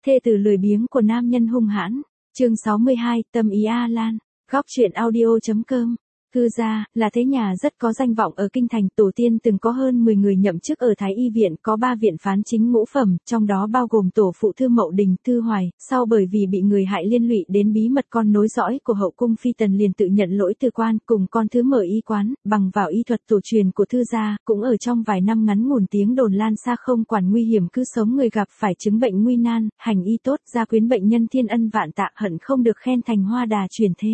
Thê tử lười biếng của nam nhân hung hãn. Chương 62, tâm ý A Lan. Góc truyện audio.com. Thư gia, là thế nhà rất có danh vọng ở kinh thành, tổ tiên từng có hơn 10 người nhậm chức ở Thái Y viện, có 3 viện phán chính ngũ phẩm, trong đó bao gồm tổ phụ Thư Mậu Đình, Thư Hoài, sau bởi vì bị người hại liên lụy đến bí mật con nối dõi của hậu cung phi tần liền tự nhận lỗi từ quan, cùng con thứ mở y quán, bằng vào y thuật tổ truyền của Thư gia, cũng ở trong vài năm ngắn ngủn tiếng đồn lan xa không quản nguy hiểm cứ sống người gặp phải chứng bệnh nguy nan, hành y tốt, gia quyến bệnh nhân thiên ân vạn tạ, hận không được khen thành hoa đà truyền thế.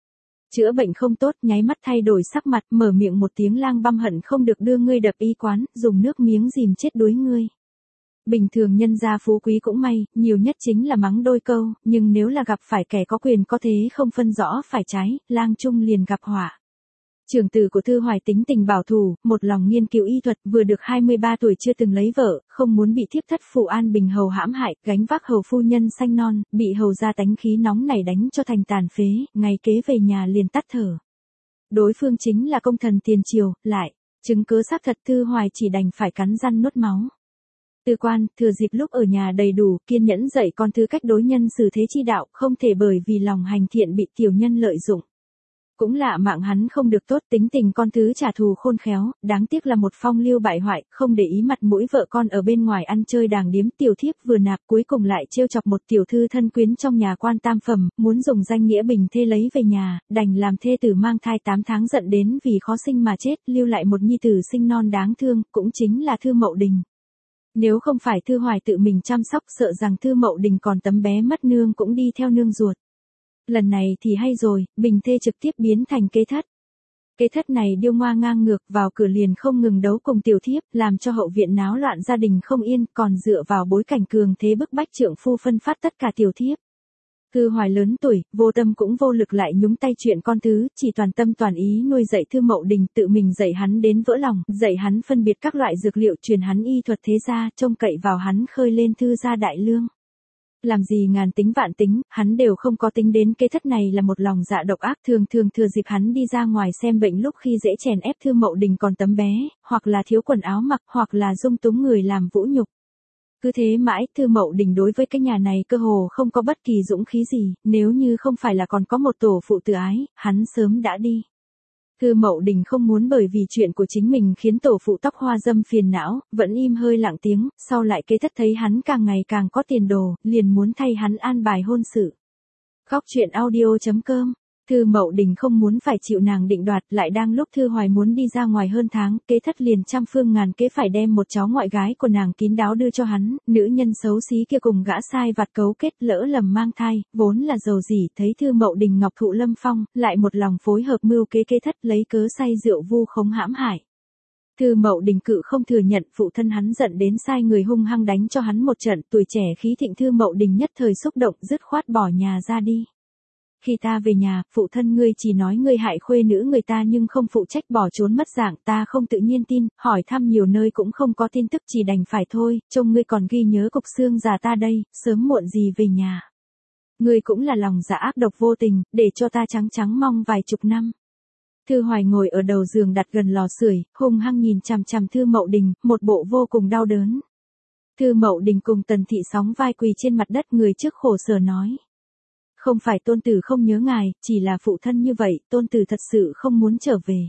Chữa bệnh không tốt, nháy mắt thay đổi sắc mặt, mở miệng một tiếng lang băm hận không được đưa ngươi đập y quán, dùng nước miếng dìm chết đuối ngươi. Bình thường nhân gia phú quý cũng may, nhiều nhất chính là mắng đôi câu, nhưng nếu là gặp phải kẻ có quyền có thế không phân rõ phải trái, lang trung liền gặp họa. Trưởng tử của Thư Hoài tính tình bảo thủ, một lòng nghiên cứu y thuật, vừa được 23 tuổi chưa từng lấy vợ, không muốn bị thiếp thất Phù An Bình hầu hãm hại, gánh vác hầu phu nhân sanh non, bị hầu gia tánh khí nóng này đánh cho thành tàn phế, ngày kế về nhà liền tắt thở. Đối phương chính là công thần tiền triều, lại, chứng cớ xác thật Thư Hoài chỉ đành phải cắn răng nuốt máu. Tư quan, thừa dịp lúc ở nhà đầy đủ, kiên nhẫn dạy con thứ cách đối nhân xử thế chi đạo, không thể bởi vì lòng hành thiện bị tiểu nhân lợi dụng. Cũng lạ mạng hắn không được tốt, tính tình con thứ trả thù khôn khéo, đáng tiếc là một phong lưu bại hoại, không để ý mặt mũi vợ con ở bên ngoài ăn chơi đàng điếm, tiểu thiếp vừa nạp cuối cùng lại trêu chọc một tiểu thư thân quyến trong nhà quan tam phẩm, muốn dùng danh nghĩa bình thê lấy về nhà, đành làm thê tử mang thai 8 tháng giận đến vì khó sinh mà chết, lưu lại một nhi tử sinh non đáng thương, cũng chính là Thư Mậu Đình. Nếu không phải Thư Hoài tự mình chăm sóc, sợ rằng Thư Mậu Đình còn tấm bé mất nương cũng đi theo nương ruột. Lần này thì hay rồi, bình thê trực tiếp biến thành kế thất. Kế thất này điêu ngoa ngang ngược, vào cửa liền không ngừng đấu cùng tiểu thiếp, làm cho hậu viện náo loạn gia đình không yên, còn dựa vào bối cảnh cường thế bức bách trượng phu phân phát tất cả tiểu thiếp. Thư Hoài lớn tuổi, vô tâm cũng vô lực lại nhúng tay chuyện con thứ, chỉ toàn tâm toàn ý nuôi dạy Thư Mậu Đình, tự mình dạy hắn đến vỡ lòng, dạy hắn phân biệt các loại dược liệu, truyền hắn y thuật thế gia, trông cậy vào hắn khơi lên Thư gia đại lương. Làm gì ngàn tính vạn tính, hắn đều không có tính đến kế thất này là một lòng dạ độc ác, thường thừa dịp hắn đi ra ngoài xem bệnh lúc khi dễ chèn ép Thư Mậu Đình còn tấm bé, hoặc là thiếu quần áo mặc, hoặc là dung túng người làm vũ nhục. Cứ thế mãi, Thư Mậu Đình đối với cái nhà này cơ hồ không có bất kỳ dũng khí gì, nếu như không phải là còn có một tổ phụ tự ái, hắn sớm đã đi. Thư Mậu Đình không muốn bởi vì chuyện của chính mình khiến tổ phụ tóc hoa dâm phiền não, vẫn im hơi lặng tiếng, sau lại kế thất thấy hắn càng ngày càng có tiền đồ, liền muốn thay hắn an bài hôn sự. Góc truyện audio.com. Thư Mậu Đình không muốn phải chịu nàng định đoạt, lại đang lúc Thư Hoài muốn đi ra ngoài hơn tháng, kế thất liền trăm phương ngàn kế phải đem một cháu ngoại gái của nàng kín đáo đưa cho hắn, nữ nhân xấu xí kia cùng gã sai vặt cấu kết lỡ lầm mang thai, vốn là giàu dỉ, thấy Thư Mậu Đình ngọc thụ lâm phong, lại một lòng phối hợp mưu kế kế thất lấy cớ say rượu vu khống hãm hại. Thư Mậu Đình cự không thừa nhận, phụ thân hắn giận đến sai người hung hăng đánh cho hắn một trận, tuổi trẻ khí thịnh Thư Mậu Đình nhất thời xúc động dứt khoát bỏ nhà ra đi. Khi ta về nhà, phụ thân ngươi chỉ nói ngươi hại khuê nữ người ta nhưng không phụ trách bỏ trốn mất dạng, ta không tự nhiên tin, hỏi thăm nhiều nơi cũng không có tin tức, chỉ đành phải thôi, trông ngươi còn ghi nhớ cục xương già ta đây, sớm muộn gì về nhà. Ngươi cũng là lòng dạ ác độc vô tình, để cho ta trắng mong vài chục năm. Thư Hoài ngồi ở đầu giường đặt gần lò sưởi, hung hăng nhìn chằm chằm Thư Mậu Đình, một bộ vô cùng đau đớn. Thư Mậu Đình cùng Tần Thị sóng vai quỳ trên mặt đất, người trước khổ sở nói. Không phải tôn tử không nhớ ngài, chỉ là phụ thân như vậy, tôn tử thật sự không muốn trở về.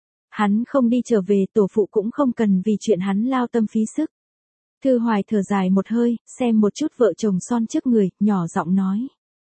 Hắn không đi trở về, tổ phụ cũng không cần vì chuyện hắn lao tâm phí sức. Thư Hoài thở dài một hơi, xem một chút vợ chồng son trước người, nhỏ giọng nói.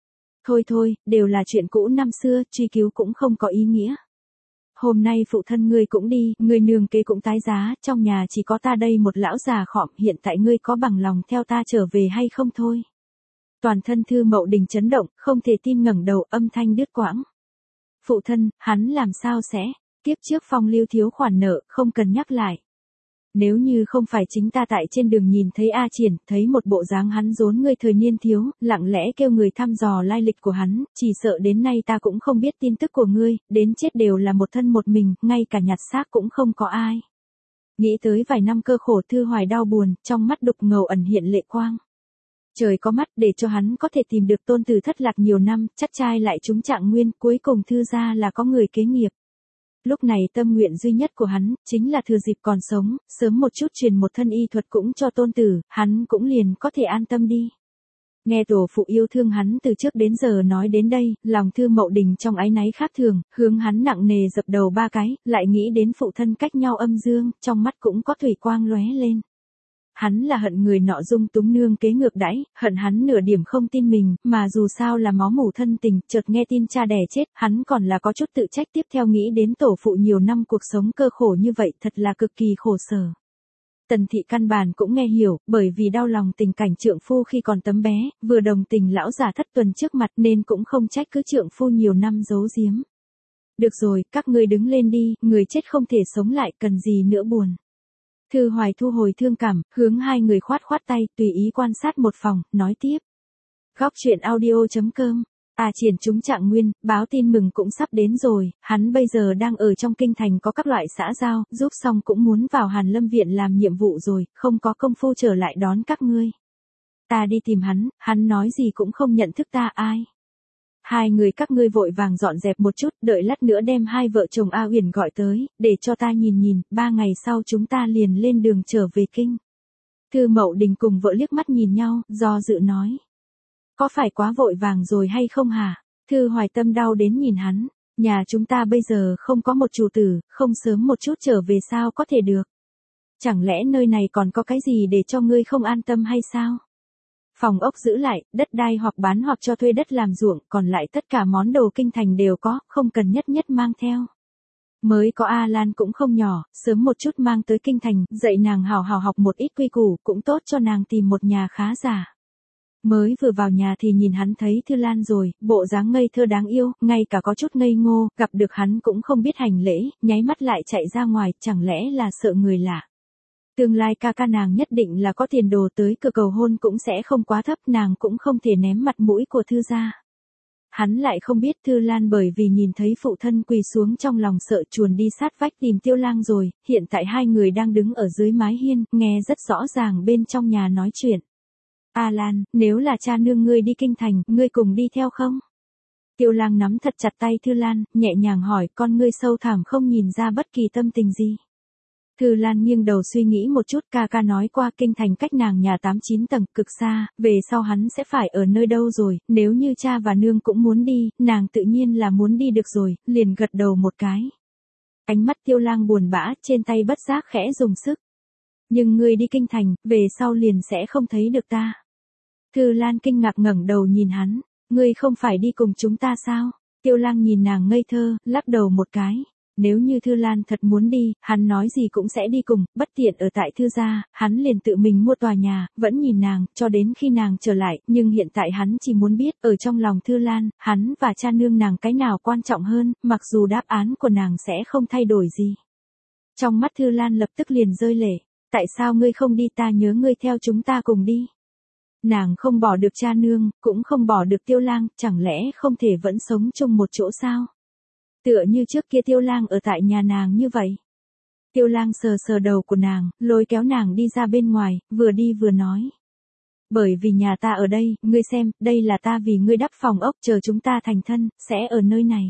Thôi, đều là chuyện cũ năm xưa, truy cứu cũng không có ý nghĩa. Hôm nay phụ thân ngươi cũng đi, ngươi nương kế cũng tái giá, trong nhà chỉ có ta đây một lão già khọm, hiện tại ngươi có bằng lòng theo ta trở về hay không thôi. Toàn thân Thư Mậu Đình chấn động, không thể tin ngẩng đầu, âm thanh đứt quãng. Phụ thân, hắn làm sao sẽ, kiếp trước phong lưu thiếu khoản nợ, không cần nhắc lại. Nếu như không phải chính ta tại trên đường nhìn thấy A Triển, thấy một bộ dáng hắn rốn người thời niên thiếu, lặng lẽ kêu người thăm dò lai lịch của hắn, chỉ sợ đến nay ta cũng không biết tin tức của ngươi, đến chết đều là một thân một mình, ngay cả nhặt xác cũng không có ai. Nghĩ tới vài năm cơ khổ, Thư Hoài đau buồn, trong mắt đục ngầu ẩn hiện lệ quang. Trời có mắt để cho hắn có thể tìm được tôn tử thất lạc nhiều năm, chắc trai lại trúng trạng nguyên, cuối cùng Thư gia là có người kế nghiệp. Lúc này tâm nguyện duy nhất của hắn, chính là thừa dịp còn sống, sớm một chút truyền một thân y thuật cũng cho tôn tử, hắn cũng liền có thể an tâm đi. Nghe tổ phụ yêu thương hắn từ trước đến giờ nói đến đây, lòng Thư Mậu Đình trong áy náy khác thường, hướng hắn nặng nề dập đầu 3 cái, lại nghĩ đến phụ thân cách nhau âm dương, trong mắt cũng có thủy quang lóe lên. Hắn là hận người nọ dung túng nương kế ngược đãi, hận hắn nửa điểm không tin mình, mà dù sao là máu mủ thân tình, chợt nghe tin cha đẻ chết, hắn còn là có chút tự trách, tiếp theo nghĩ đến tổ phụ nhiều năm cuộc sống cơ khổ như vậy, thật là cực kỳ khổ sở. Tần thị căn bản cũng nghe hiểu, bởi vì đau lòng tình cảnh trượng phu khi còn tấm bé, vừa đồng tình lão già thất tuần trước mặt nên cũng không trách cứ trượng phu nhiều năm giấu giếm. Được rồi, các ngươi đứng lên đi, người chết không thể sống lại, cần gì nữa buồn. Thư Hoài thu hồi thương cảm, hướng hai người khoát khoát tay, tùy ý quan sát một phòng, nói tiếp. Góc truyện audio.com. Triển chúng Trạng Nguyên, báo tin mừng cũng sắp đến rồi, hắn bây giờ đang ở trong kinh thành có các loại xã giao, giúp xong cũng muốn vào Hàn Lâm Viện làm nhiệm vụ rồi, không có công phu trở lại đón các ngươi. Ta đi tìm hắn nói gì cũng không nhận thức ta ai. Hai người các ngươi vội vàng dọn dẹp một chút, đợi lát nữa đem hai vợ chồng A Uyển gọi tới, để cho ta nhìn, 3 ngày sau chúng ta liền lên đường trở về kinh. Thư Mậu Đình cùng vợ liếc mắt nhìn nhau, do dự nói. Có phải quá vội vàng rồi hay không hả? Thư Hoài tâm đau đến nhìn hắn, nhà chúng ta bây giờ không có một chủ tử, không sớm một chút trở về sao có thể được. Chẳng lẽ nơi này còn có cái gì để cho ngươi không an tâm hay sao? Phòng ốc giữ lại, đất đai hoặc bán hoặc cho thuê đất làm ruộng, còn lại tất cả món đồ kinh thành đều có, không cần nhất mang theo. Mới có A Lan cũng không nhỏ, sớm một chút mang tới kinh thành, dạy nàng hào học một ít quy củ, cũng tốt cho nàng tìm một nhà khá giả. Mới vừa vào nhà thì nhìn hắn thấy Thư Lan rồi, bộ dáng ngây thơ đáng yêu, ngay cả có chút ngây ngô, gặp được hắn cũng không biết hành lễ, nháy mắt lại chạy ra ngoài, chẳng lẽ là sợ người lạ. Tương lai ca nàng nhất định là có tiền đồ, tới cửa cầu hôn cũng sẽ không quá thấp, nàng cũng không thể ném mặt mũi của Thư gia. Hắn lại không biết Thư Lan bởi vì nhìn thấy phụ thân quỳ xuống trong lòng sợ chuồn đi sát vách tìm Tiêu Lang rồi, hiện tại hai người đang đứng ở dưới mái hiên, nghe rất rõ ràng bên trong nhà nói chuyện. A Lan, nếu là cha nương ngươi đi kinh thành, ngươi cùng đi theo không? Tiêu Lang nắm thật chặt tay Thư Lan, nhẹ nhàng hỏi, con ngươi sâu thẳm không nhìn ra bất kỳ tâm tình gì. Thư Lan nghiêng đầu suy nghĩ một chút, ca nói qua kinh thành cách nàng nhà 8-9 tầng, cực xa, về sau hắn sẽ phải ở nơi đâu rồi, nếu như cha và nương cũng muốn đi, nàng tự nhiên là muốn đi được rồi, liền gật đầu một cái. Ánh mắt Tiêu Lang buồn bã, trên tay bất giác khẽ dùng sức. Nhưng ngươi đi kinh thành, về sau liền sẽ không thấy được ta. Thư Lan kinh ngạc ngẩng đầu nhìn hắn, ngươi không phải đi cùng chúng ta sao? Tiêu Lang nhìn nàng ngây thơ, lắc đầu một cái. Nếu như Thư Lan thật muốn đi, hắn nói gì cũng sẽ đi cùng, bất tiện ở tại Thư gia, hắn liền tự mình mua tòa nhà, vẫn nhìn nàng, cho đến khi nàng trở lại, nhưng hiện tại hắn chỉ muốn biết, ở trong lòng Thư Lan, hắn và cha nương nàng cái nào quan trọng hơn, mặc dù đáp án của nàng sẽ không thay đổi gì. Trong mắt Thư Lan lập tức liền rơi lệ, tại sao ngươi không đi, ta nhớ ngươi theo chúng ta cùng đi. Nàng không bỏ được cha nương, cũng không bỏ được Tiêu Lang, chẳng lẽ không thể vẫn sống chung một chỗ sao? Tựa như trước kia Tiêu Lang ở tại nhà nàng như vậy. Tiêu Lang sờ đầu của nàng, lôi kéo nàng đi ra bên ngoài, vừa đi vừa nói. Bởi vì nhà ta ở đây, ngươi xem, đây là ta vì ngươi đắp phòng ốc, chờ chúng ta thành thân, sẽ ở nơi này.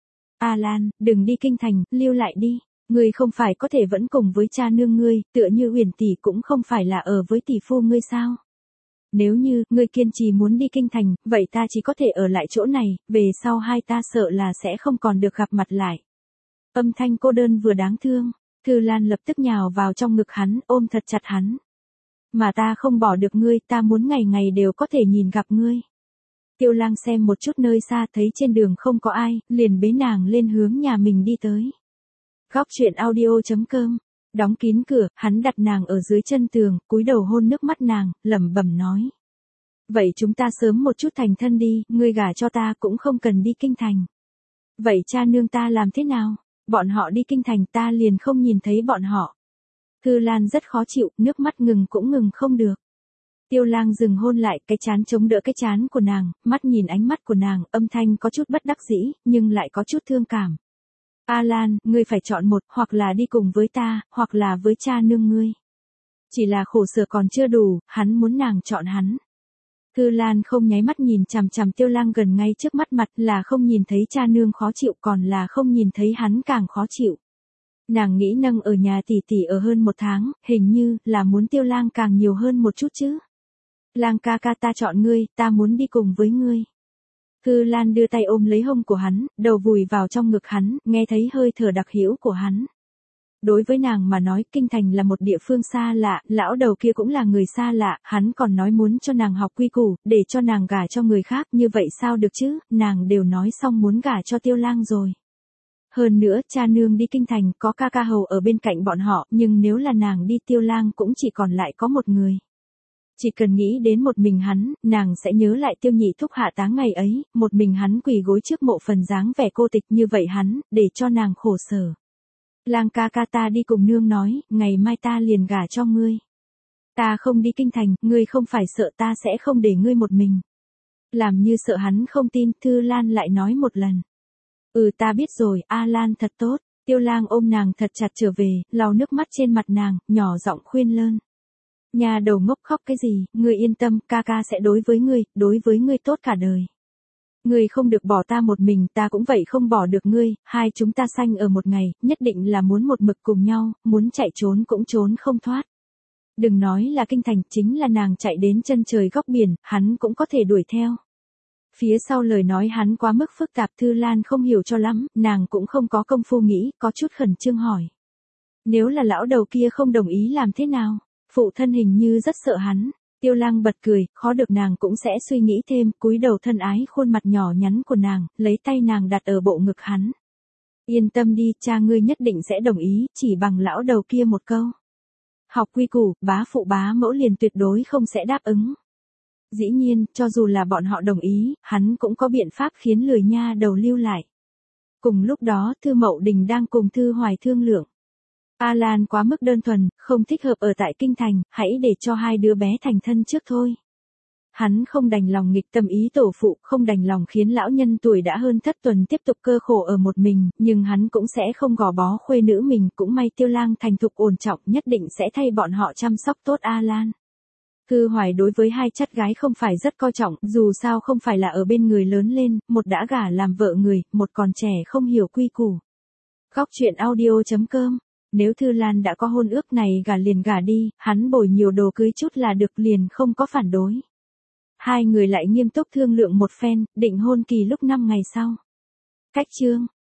A Lan, đừng đi kinh thành, lưu lại đi. Ngươi không phải có thể vẫn cùng với cha nương ngươi, tựa như Uyển tỷ cũng không phải là ở với tỷ phu ngươi sao? Nếu như, ngươi kiên trì muốn đi kinh thành, vậy ta chỉ có thể ở lại chỗ này, về sau hai ta sợ là sẽ không còn được gặp mặt lại. Âm thanh cô đơn vừa đáng thương, Thư Lan lập tức nhào vào trong ngực hắn, ôm thật chặt hắn. Mà ta không bỏ được ngươi, ta muốn ngày ngày đều có thể nhìn gặp ngươi. Tiêu Lang xem một chút nơi xa, thấy trên đường không có ai, liền bế nàng lên hướng nhà mình đi tới. Góc truyện audio.com. Đóng kín cửa, hắn đặt nàng ở dưới chân tường, cúi đầu hôn nước mắt nàng, lẩm bẩm nói. Vậy chúng ta sớm một chút thành thân đi, ngươi gả cho ta cũng không cần đi kinh thành. Vậy cha nương ta làm thế nào? Bọn họ đi kinh thành ta liền không nhìn thấy bọn họ. Thư Lan rất khó chịu, nước mắt ngừng cũng ngừng không được. Tiêu Lang dừng hôn lại, cái chán chống đỡ cái chán của nàng, mắt nhìn ánh mắt của nàng, âm thanh có chút bất đắc dĩ, nhưng lại có chút thương cảm. A Lan, ngươi phải chọn một, hoặc là đi cùng với ta, hoặc là với cha nương ngươi. Chỉ là khổ sở còn chưa đủ, hắn muốn nàng chọn hắn. Thư Lan không nháy mắt nhìn chằm chằm Tiêu Lang gần ngay trước mắt mặt, là không nhìn thấy cha nương khó chịu, còn là không nhìn thấy hắn càng khó chịu. Nàng nghĩ nâng ở nhà tỷ tỷ ở hơn 1 tháng, hình như là muốn Tiêu Lang càng nhiều hơn một chút chứ. Lang ca ca ta chọn ngươi, ta muốn đi cùng với ngươi. Thư Lan đưa tay ôm lấy hông của hắn, đầu vùi vào trong ngực hắn, nghe thấy hơi thở đặc hữu của hắn. Đối với nàng mà nói kinh thành là một địa phương xa lạ, lão đầu kia cũng là người xa lạ, hắn còn nói muốn cho nàng học quy củ, để cho nàng gả cho người khác, như vậy sao được chứ, nàng đều nói xong muốn gả cho Tiêu Lang rồi. Hơn nữa, cha nương đi kinh thành, có ca ca hầu ở bên cạnh bọn họ, nhưng nếu là nàng đi Tiêu Lang cũng chỉ còn lại có một người. Chỉ cần nghĩ đến một mình hắn, nàng sẽ nhớ lại Tiêu Nhị thúc hạ táng ngày ấy, một mình hắn quỳ gối trước mộ phần dáng vẻ cô tịch như vậy hắn, để cho nàng khổ sở. Lang ca ca ta đi cùng nương nói, ngày mai ta liền gả cho ngươi. Ta không đi kinh thành, ngươi không phải sợ ta sẽ không để ngươi một mình. Làm như sợ hắn không tin, Thư Lan lại nói một lần. Ta biết rồi, A Lan thật tốt. Tiêu Lang ôm nàng thật chặt trở về, lau nước mắt trên mặt nàng, nhỏ giọng khuyên lơn. Nhà đầu ngốc khóc cái gì, ngươi yên tâm, ca ca sẽ đối với ngươi tốt cả đời. Ngươi không được bỏ ta một mình, ta cũng vậy không bỏ được ngươi, hai chúng ta sanh ở một ngày, nhất định là muốn một mực cùng nhau, muốn chạy trốn cũng trốn không thoát. Đừng nói là kinh thành, chính là nàng chạy đến chân trời góc biển, hắn cũng có thể đuổi theo. Phía sau lời nói hắn quá mức phức tạp, Thư Lan không hiểu cho lắm, nàng cũng không có công phu nghĩ, có chút khẩn trương hỏi. Nếu là lão đầu kia không đồng ý làm thế nào? Phụ thân hình như rất sợ hắn. Tiêu Lang bật cười, khó được nàng cũng sẽ suy nghĩ thêm, cúi đầu thân ái khuôn mặt nhỏ nhắn của nàng, lấy tay nàng đặt ở bộ ngực hắn. Yên tâm đi, cha ngươi nhất định sẽ đồng ý, chỉ bằng lão đầu kia một câu. Học quy củ, bá phụ bá mẫu liền tuyệt đối không sẽ đáp ứng. Dĩ nhiên, cho dù là bọn họ đồng ý, hắn cũng có biện pháp khiến lười nha đầu lưu lại. Cùng lúc đó, Thư Mậu Đình đang cùng Thư Hoài thương lượng. A Lan quá mức đơn thuần, không thích hợp ở tại kinh thành, hãy để cho hai đứa bé thành thân trước thôi. Hắn không đành lòng nghịch tâm ý tổ phụ, không đành lòng khiến lão nhân tuổi đã hơn thất tuần tiếp tục cơ khổ ở một mình, nhưng hắn cũng sẽ không gò bó khuê nữ mình, cũng may Tiêu Lang thành thục ổn trọng nhất định sẽ thay bọn họ chăm sóc tốt A Lan. Thư Hoài đối với hai chắt gái không phải rất coi trọng, dù sao không phải là ở bên người lớn lên, một đã gả làm vợ người, một còn trẻ không hiểu quy củ. Góc truyện audio.com. Nếu Thư Lan đã có hôn ước này gả liền gả đi, hắn bồi nhiều đồ cưới chút là được liền không có phản đối. Hai người lại nghiêm túc thương lượng một phen, định hôn kỳ lúc 5 ngày sau. Cách chương